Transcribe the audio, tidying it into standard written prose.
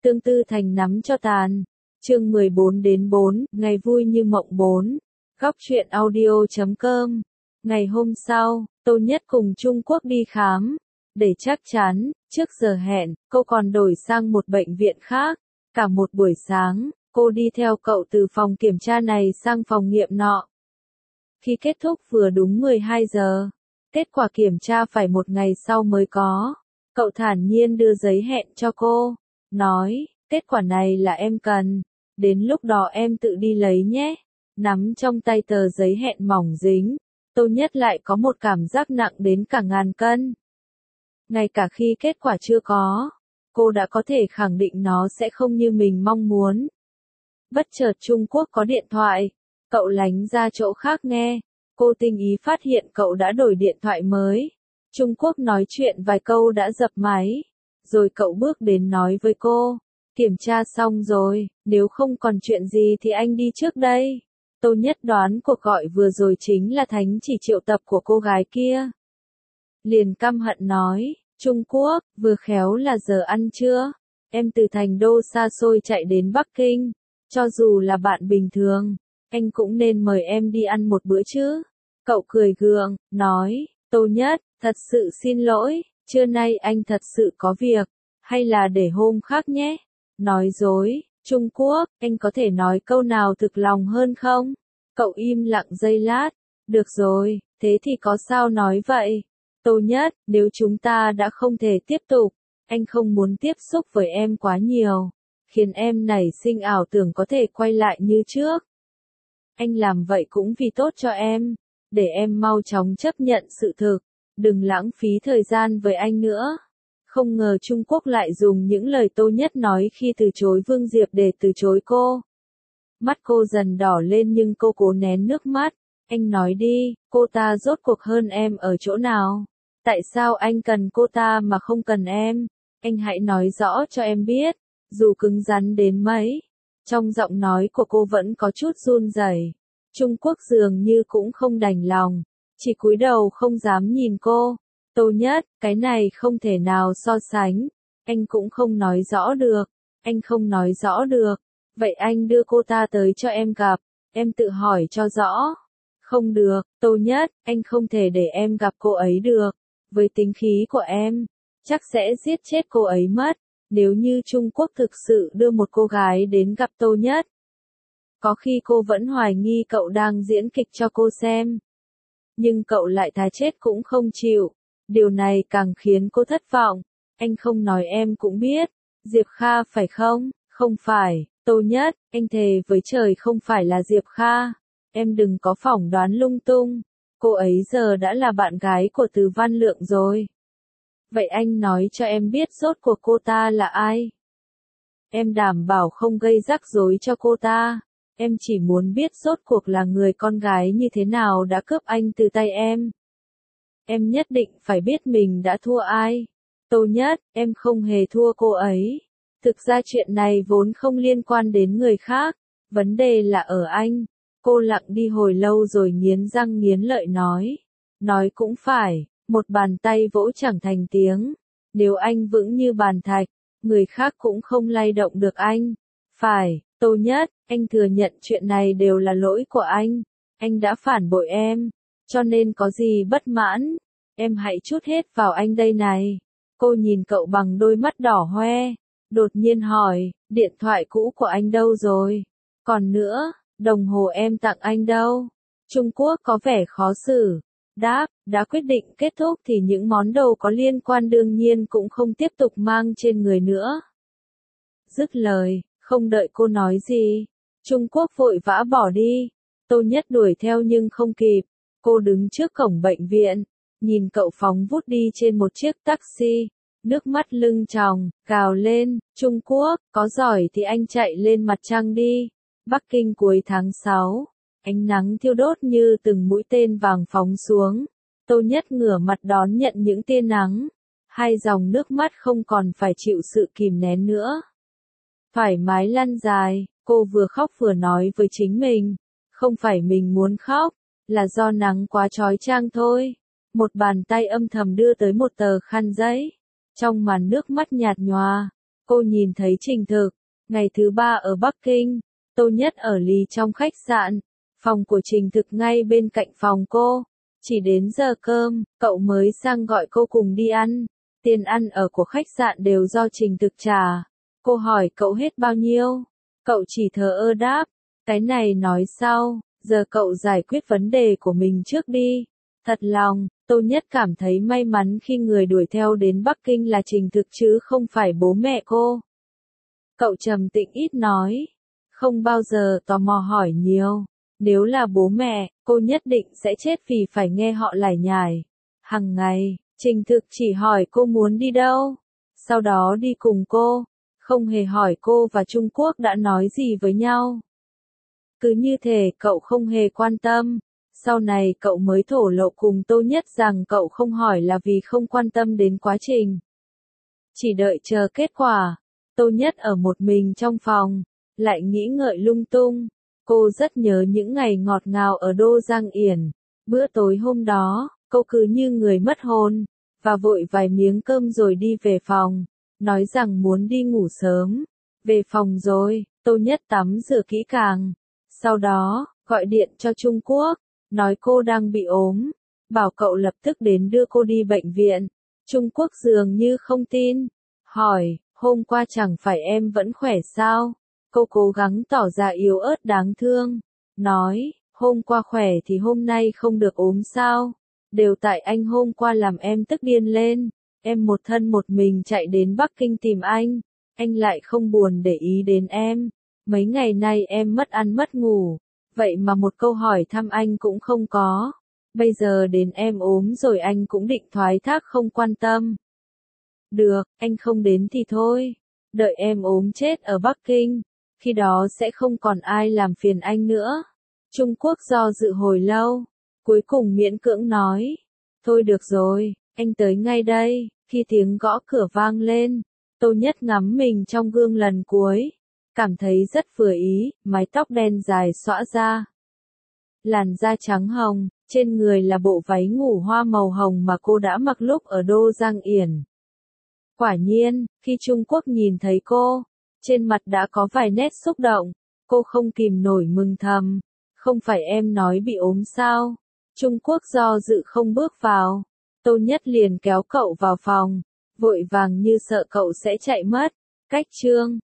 Tương Tư Thành nắm cho tàn. Chương 14-4, ngày vui như mộng 4. Góc truyện audio.com. Ngày hôm sau, Tô Nhất cùng Trung Quốc đi khám. Để chắc chắn, trước giờ hẹn, cô còn đổi sang một bệnh viện khác. Cả một buổi sáng, cô đi theo cậu từ phòng kiểm tra này sang phòng nghiệm nọ. Khi kết thúc vừa đúng 12 giờ, kết quả kiểm tra phải một ngày sau mới có. Cậu thản nhiên đưa giấy hẹn cho cô, nói, kết quả này là em cần, đến lúc đó em tự đi lấy nhé. Nắm trong tay tờ giấy hẹn mỏng dính, Tô Nhất lại có một cảm giác nặng đến cả ngàn cân. Ngay cả khi kết quả chưa có, cô đã có thể khẳng định nó sẽ không như mình mong muốn. Bất chợt Trung Quốc có điện thoại, cậu lánh ra chỗ khác nghe, cô tinh ý phát hiện cậu đã đổi điện thoại mới. Trung Quốc nói chuyện vài câu đã dập máy, rồi cậu bước đến nói với cô, kiểm tra xong rồi, nếu không còn chuyện gì thì anh đi trước đây. Tô Nhất đoán cuộc gọi vừa rồi chính là thánh chỉ triệu tập của cô gái kia. Liền căm hận nói, Trung Quốc, vừa khéo là giờ ăn trưa, em từ thành đô xa xôi chạy đến Bắc Kinh, cho dù là bạn bình thường, anh cũng nên mời em đi ăn một bữa chứ. Cậu cười gượng, nói, Tô Nhất, thật sự xin lỗi, trưa nay anh thật sự có việc, hay là để hôm khác nhé. Nói dối, Trung Quốc, anh có thể nói câu nào thực lòng hơn không? Cậu im lặng giây lát, được rồi, thế thì có sao nói vậy? Tô Nhất, nếu chúng ta đã không thể tiếp tục, anh không muốn tiếp xúc với em quá nhiều, khiến em nảy sinh ảo tưởng có thể quay lại như trước. Anh làm vậy cũng vì tốt cho em, để em mau chóng chấp nhận sự thực, đừng lãng phí thời gian với anh nữa. Không ngờ Trung Quốc lại dùng những lời Tô Nhất nói khi từ chối Vương Diệp để từ chối cô. Mắt cô dần đỏ lên nhưng cô cố nén nước mắt. Anh nói đi, cô ta rốt cuộc hơn em ở chỗ nào? Tại sao anh cần cô ta mà không cần em? Anh hãy nói rõ cho em biết, dù cứng rắn đến mấy. Trong giọng nói của cô vẫn có chút run rẩy. Trung Quốc dường như cũng không đành lòng, chỉ cúi đầu không dám nhìn cô. Tô Nhất, cái này không thể nào so sánh. Anh cũng không nói rõ được. Anh không nói rõ được. Vậy anh đưa cô ta tới cho em gặp. Em tự hỏi cho rõ. Không được, Tô Nhất, anh không thể để em gặp cô ấy được. Với tính khí của em, chắc sẽ giết chết cô ấy mất. Nếu như Trung Quốc thực sự đưa một cô gái đến gặp Tô Nhất, có khi cô vẫn hoài nghi cậu đang diễn kịch cho cô xem. Nhưng cậu lại thà chết cũng không chịu. Điều này càng khiến cô thất vọng. Anh không nói em cũng biết. Diệp Kha phải không? Không phải, Tô Nhất, anh thề với trời không phải là Diệp Kha. Em đừng có phỏng đoán lung tung. Cô ấy giờ đã là bạn gái của Từ Văn Lượng rồi. Vậy anh nói cho em biết rốt cuộc cô ta là ai? Em đảm bảo không gây rắc rối cho cô ta. Em chỉ muốn biết rốt cuộc là người con gái như thế nào đã cướp anh từ tay em. Em nhất định phải biết mình đã thua ai. Tô Nhất, em không hề thua cô ấy. Thực ra chuyện này vốn không liên quan đến người khác. Vấn đề là ở anh. Cô lặng đi hồi lâu rồi nghiến răng nghiến lợi nói. Nói cũng phải, một bàn tay vỗ chẳng thành tiếng. Nếu anh vững như bàn thạch, người khác cũng không lay động được anh. Phải, Tô Nhất, anh thừa nhận chuyện này đều là lỗi của anh. Anh đã phản bội em. Cho nên có gì bất mãn, em hãy trút hết vào anh đây này. Cô nhìn cậu bằng đôi mắt đỏ hoe, đột nhiên hỏi, điện thoại cũ của anh đâu rồi? Còn nữa, đồng hồ em tặng anh đâu? Trung Quốc có vẻ khó xử. Đáp, đã quyết định kết thúc thì những món đồ có liên quan đương nhiên cũng không tiếp tục mang trên người nữa. Dứt lời, không đợi cô nói gì, Trung Quốc vội vã bỏ đi. Tô Nhất đuổi theo nhưng không kịp. Cô đứng trước cổng bệnh viện, nhìn cậu phóng vút đi trên một chiếc taxi, nước mắt lưng tròng, gào lên, Trung Quốc, có giỏi thì anh chạy lên mặt trăng đi. Bắc Kinh cuối tháng 6, ánh nắng thiêu đốt như từng mũi tên vàng phóng xuống. Tô Nhất ngửa mặt đón nhận những tia nắng, hai dòng nước mắt không còn phải chịu sự kìm nén nữa. Thoải mái lăn dài, cô vừa khóc vừa nói với chính mình, không phải mình muốn khóc, là do nắng quá chói chang thôi. Một bàn tay âm thầm đưa tới một tờ khăn giấy. Trong màn nước mắt nhạt nhòa, Cô nhìn thấy Trình Thực. Ngày thứ 3 ở Bắc Kinh, Tô Nhất ở lì trong khách sạn. Phòng của Trình Thực ngay bên cạnh phòng cô. Chỉ đến giờ cơm, cậu mới sang gọi cô cùng đi ăn. Tiền ăn ở của khách sạn đều do Trình Thực trả. Cô hỏi cậu hết bao nhiêu? Cậu chỉ thờ ơ đáp. Cái này nói sau, giờ cậu giải quyết vấn đề của mình trước đi. Thật lòng, Tô Nhất cảm thấy may mắn khi người đuổi theo đến Bắc Kinh là Trình Thực chứ không phải bố mẹ cô. Cậu trầm tĩnh ít nói, không bao giờ tò mò hỏi nhiều. Nếu là bố mẹ, cô nhất định sẽ chết vì phải nghe họ lải nhải. Hằng ngày, Trình Thực chỉ hỏi cô muốn đi đâu, sau đó đi cùng cô, không hề hỏi cô và Trung Quốc đã nói gì với nhau. Cứ như thể cậu không hề quan tâm. Sau này cậu mới thổ lộ cùng Tô Nhất rằng cậu không hỏi là vì không quan tâm đến quá trình. Chỉ đợi chờ kết quả. Tô Nhất ở một mình trong phòng, lại nghĩ ngợi lung tung. Cô rất nhớ những ngày ngọt ngào ở Đô Giang Yển. Bữa tối hôm đó, cô cứ như người mất hồn, và vội vài miếng cơm rồi đi về phòng, nói rằng muốn đi ngủ sớm. Về phòng rồi, Tô Nhất tắm rửa kỹ càng. Sau đó, gọi điện cho Trung Quốc, nói cô đang bị ốm, bảo cậu lập tức đến đưa cô đi bệnh viện. Trung Quốc dường như không tin, hỏi, hôm qua chẳng phải em vẫn khỏe sao? Cô cố gắng tỏ ra yếu ớt đáng thương, nói, hôm qua khỏe thì hôm nay không được ốm sao? Đều tại anh hôm qua làm em tức điên lên, em một thân một mình chạy đến Bắc Kinh tìm anh lại không buồn để ý đến em. Mấy ngày nay em mất ăn mất ngủ, vậy mà một câu hỏi thăm anh cũng không có. Bây giờ đến em ốm rồi anh cũng định thoái thác không quan tâm. Được, anh không đến thì thôi. Đợi em ốm chết ở Bắc Kinh, khi đó sẽ không còn ai làm phiền anh nữa. Trung Quốc do dự hồi lâu, cuối cùng miễn cưỡng nói. Thôi được rồi, anh tới ngay đây. Khi tiếng gõ cửa vang lên, Tô Nhất ngắm mình trong gương lần cuối. Cảm thấy rất vừa ý, mái tóc đen dài xõa ra. Làn da trắng hồng, trên người là bộ váy ngủ hoa màu hồng mà cô đã mặc lúc ở Đô Giang Yển. Quả nhiên, khi Trung Quốc nhìn thấy cô, trên mặt đã có vài nét xúc động, cô không kìm nổi mừng thầm. Không phải em nói bị ốm sao? Trung Quốc do dự không bước vào. Tô Nhất liền kéo cậu vào phòng, vội vàng như sợ cậu sẽ chạy mất. Cách chương